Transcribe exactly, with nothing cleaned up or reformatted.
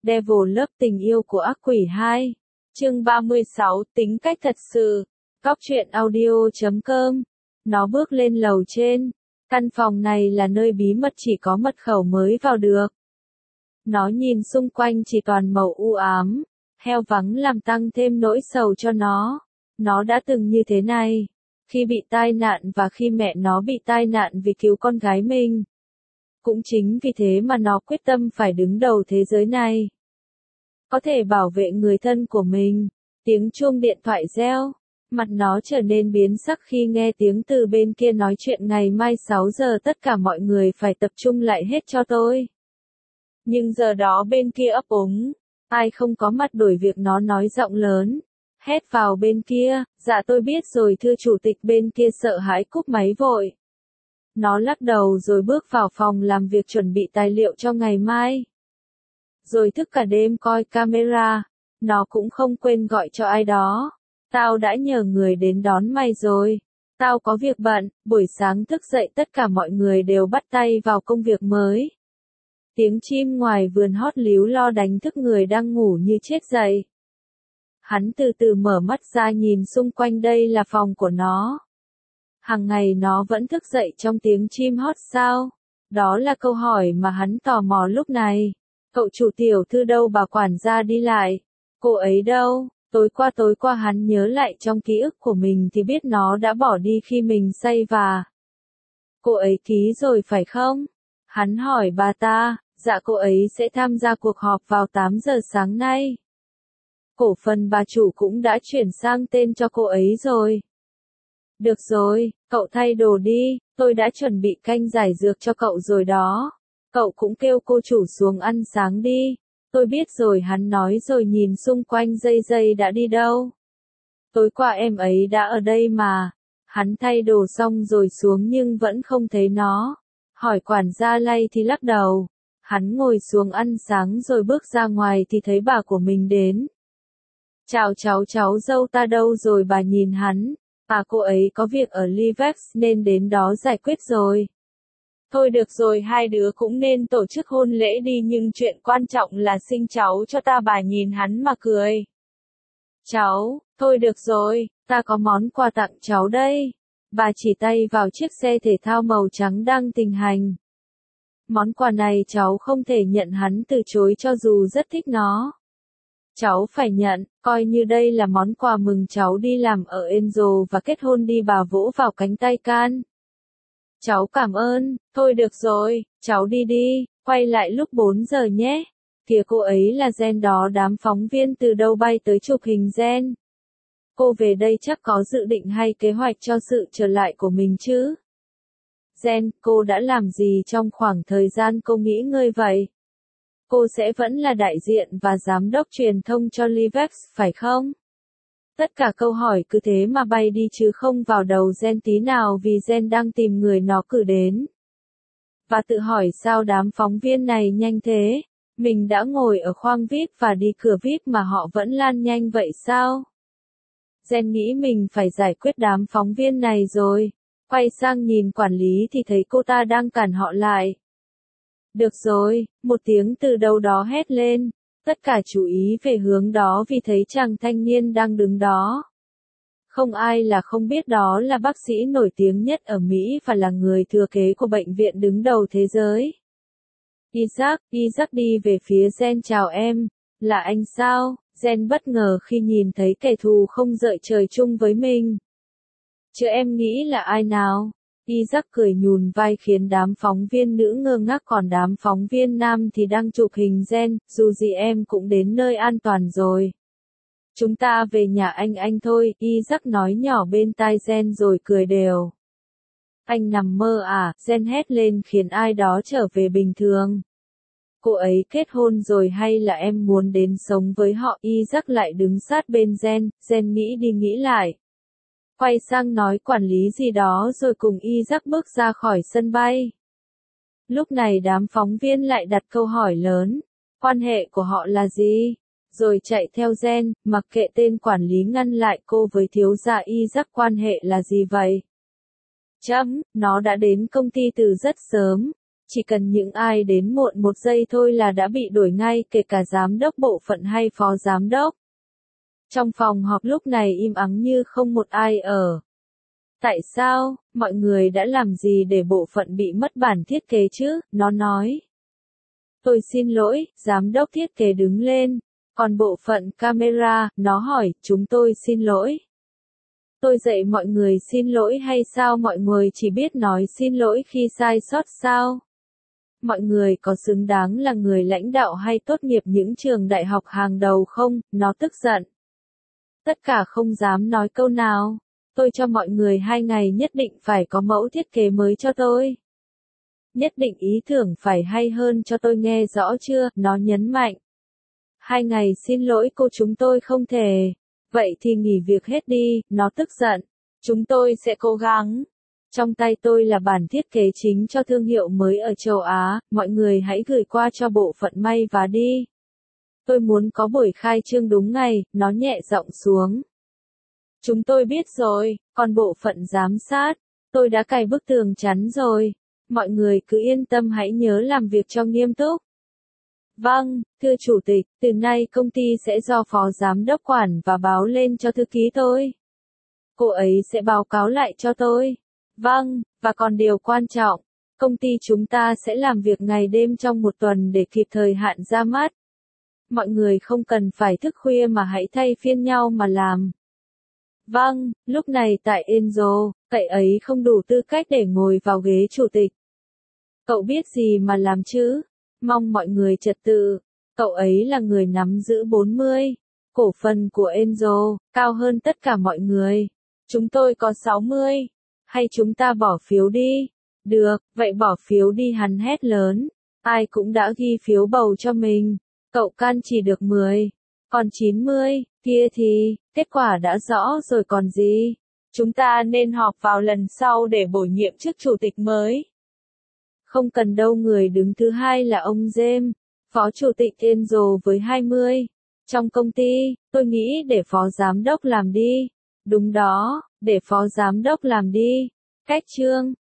Devil Love tình yêu của ác quỷ hai. Chương ba mươi sáu, tính cách thật sự. Góc truyện audio chấm com. Nó bước lên lầu trên. Căn phòng này là nơi bí mật chỉ có mật khẩu mới vào được. Nó nhìn xung quanh chỉ toàn màu u ám. Heo vắng làm tăng thêm nỗi sầu cho nó. Nó đã từng như thế này. Khi bị tai nạn và khi mẹ nó bị tai nạn vì cứu con gái mình. Cũng chính vì thế mà nó quyết tâm phải đứng đầu thế giới này. Có thể bảo vệ người thân của mình. Tiếng chuông điện thoại reo. Mặt nó trở nên biến sắc khi nghe tiếng từ bên kia nói chuyện ngày mai sáu giờ tất cả mọi người phải tập trung lại hết cho tôi. Nhưng giờ đó bên kia ấp úng. Ai không có mặt đổi việc nó nói giọng lớn. Hét vào bên kia, dạ tôi biết rồi thưa chủ tịch bên kia sợ hãi cúp máy vội. Nó lắc đầu rồi bước vào phòng làm việc chuẩn bị tài liệu cho ngày mai. Rồi thức cả đêm coi camera, nó cũng không quên gọi cho ai đó. Tao đã nhờ người đến đón mày rồi. Tao có việc bận, buổi sáng thức dậy tất cả mọi người đều bắt tay vào công việc mới. Tiếng chim ngoài vườn hót líu lo đánh thức người đang ngủ như chết dậy. Hắn từ từ mở mắt ra nhìn xung quanh đây là phòng của nó. Hàng ngày nó vẫn thức dậy trong tiếng chim hót sao? Đó là câu hỏi mà hắn tò mò lúc này. Cậu chủ tiểu thư đâu bà quản gia đi lại? Cô ấy đâu? Tối qua tối qua hắn nhớ lại trong ký ức của mình thì biết nó đã bỏ đi khi mình say và... Cô ấy ký rồi phải không? Hắn hỏi bà ta, dạ cô ấy sẽ tham gia cuộc họp vào tám giờ sáng nay. Cổ phần bà chủ cũng đã chuyển sang tên cho cô ấy rồi. Được rồi, cậu thay đồ đi, tôi đã chuẩn bị canh giải dược cho cậu rồi đó. Cậu cũng kêu cô chủ xuống ăn sáng đi. Tôi biết rồi hắn nói rồi nhìn xung quanh dây dây đã đi đâu. Tối qua em ấy đã ở đây mà. Hắn thay đồ xong rồi xuống nhưng vẫn không thấy nó. Hỏi quản gia lay thì lắc đầu. Hắn ngồi xuống ăn sáng rồi bước ra ngoài thì thấy bà của mình đến. Chào cháu cháu dâu ta đâu rồi bà nhìn hắn. À cô ấy có việc ở Livex nên đến đó giải quyết rồi. Thôi được rồi hai đứa cũng nên tổ chức hôn lễ đi nhưng chuyện quan trọng là sinh cháu cho ta bà nhìn hắn mà cười. Cháu, thôi được rồi, ta có món quà tặng cháu đây. Bà chỉ tay vào chiếc xe thể thao màu trắng đang tình hành. Món quà này cháu không thể nhận hắn từ chối cho dù rất thích nó. Cháu phải nhận, coi như đây là món quà mừng cháu đi làm ở Enzo và kết hôn đi bà vỗ vào cánh tay Can. Cháu cảm ơn, thôi được rồi, cháu đi đi, quay lại lúc bốn giờ nhé. Kìa cô ấy là Jen đó đám phóng viên từ đâu bay tới chụp hình Jen. Cô về đây chắc có dự định hay kế hoạch cho sự trở lại của mình chứ. Jen, cô đã làm gì trong khoảng thời gian cô nghỉ ngơi vậy? Cô sẽ vẫn là đại diện và giám đốc truyền thông cho Livex, phải không? Tất cả câu hỏi cứ thế mà bay đi chứ không vào đầu Jen tí nào vì Jen đang tìm người nó cử đến. Và tự hỏi sao đám phóng viên này nhanh thế? Mình đã ngồi ở khoang vi ai pi và đi cửa vi ai pi mà họ vẫn lan nhanh vậy sao? Jen nghĩ mình phải giải quyết đám phóng viên này rồi. Quay sang nhìn quản lý thì thấy cô ta đang cản họ lại. Được rồi, một tiếng từ đâu đó hét lên. Tất cả chú ý về hướng đó vì thấy chàng thanh niên đang đứng đó. Không ai là không biết đó là bác sĩ nổi tiếng nhất ở Mỹ và là người thừa kế của bệnh viện đứng đầu thế giới. Isaac, Isaac đi về phía Jen chào em. Là anh sao? Jen bất ngờ khi nhìn thấy kẻ thù không rợi trời chung với mình. Chứ em nghĩ là ai nào? Isaac cười nhún vai khiến đám phóng viên nữ ngơ ngác còn đám phóng viên nam thì đang chụp hình Jen, dù gì em cũng đến nơi an toàn rồi. Chúng ta về nhà anh anh thôi, Isaac nói nhỏ bên tai Jen rồi cười đều. Anh nằm mơ à, Jen hét lên khiến ai đó trở về bình thường. Cô ấy kết hôn rồi hay là em muốn đến sống với họ? Isaac lại đứng sát bên Jen, Jen nghĩ đi nghĩ lại. Quay sang nói quản lý gì đó rồi cùng Isaac bước ra khỏi sân bay. Lúc này đám phóng viên lại đặt câu hỏi lớn. Quan hệ của họ là gì? Rồi chạy theo Jen, mặc kệ tên quản lý ngăn lại cô với thiếu gia Isaac quan hệ là gì vậy? Chấm, nó đã đến công ty từ rất sớm. Chỉ cần những ai đến muộn một giây thôi là đã bị đuổi ngay, kể cả giám đốc bộ phận hay phó giám đốc. Trong phòng họp lúc này im ắng như không một ai ở. Tại sao, mọi người đã làm gì để bộ phận bị mất bản thiết kế chứ? Nó nói. Tôi xin lỗi, giám đốc thiết kế đứng lên. Còn bộ phận camera, nó hỏi, chúng tôi xin lỗi. Tôi dạy mọi người xin lỗi hay sao? Mọi người chỉ biết nói xin lỗi khi sai sót sao? Mọi người có xứng đáng là người lãnh đạo hay tốt nghiệp những trường đại học hàng đầu không? Nó tức giận. Tất cả không dám nói câu nào. Tôi cho mọi người hai ngày nhất định phải có mẫu thiết kế mới cho tôi. Nhất định ý tưởng phải hay hơn cho tôi, nghe rõ chưa? Nó nhấn mạnh. Hai ngày xin lỗi cô, chúng tôi không thể. Vậy thì nghỉ việc hết đi, nó tức giận. Chúng tôi sẽ cố gắng. Trong tay tôi là bản thiết kế chính cho thương hiệu mới ở châu Á, mọi người hãy gửi qua cho bộ phận may và đi. Tôi muốn có buổi khai trương đúng ngày, nó nhẹ giọng xuống. Chúng tôi biết rồi, còn bộ phận giám sát, tôi đã cài bức tường chắn rồi. Mọi người cứ yên tâm, hãy nhớ làm việc cho nghiêm túc. Vâng, thưa chủ tịch, từ nay công ty sẽ do phó giám đốc quản và báo lên cho thư ký tôi. Cô ấy sẽ báo cáo lại cho tôi. Vâng, và còn điều quan trọng, công ty chúng ta sẽ làm việc ngày đêm trong một tuần để kịp thời hạn ra mắt. Mọi người không cần phải thức khuya mà hãy thay phiên nhau mà làm. Vâng, lúc này tại Enzo, cậu ấy không đủ tư cách để ngồi vào ghế chủ tịch. Cậu biết gì mà làm chứ? Mong mọi người trật tự. Cậu ấy là người nắm giữ bốn mươi cổ phần của Enzo, cao hơn tất cả mọi người. Chúng tôi có sáu mươi. Hay chúng ta bỏ phiếu đi? Được, vậy bỏ phiếu đi, hắn hét lớn. Ai cũng đã ghi phiếu bầu cho mình. Cậu Can chỉ được mười. Còn chín mươi, kia thì, kết quả đã rõ rồi còn gì. Chúng ta nên họp vào lần sau để bổ nhiệm chức chủ tịch mới. Không cần đâu, người đứng thứ hai là ông James, phó chủ tịch Enzo với hai mươi. Trong công ty, tôi nghĩ để phó giám đốc làm đi. Đúng đó, để phó giám đốc làm đi. Cách chương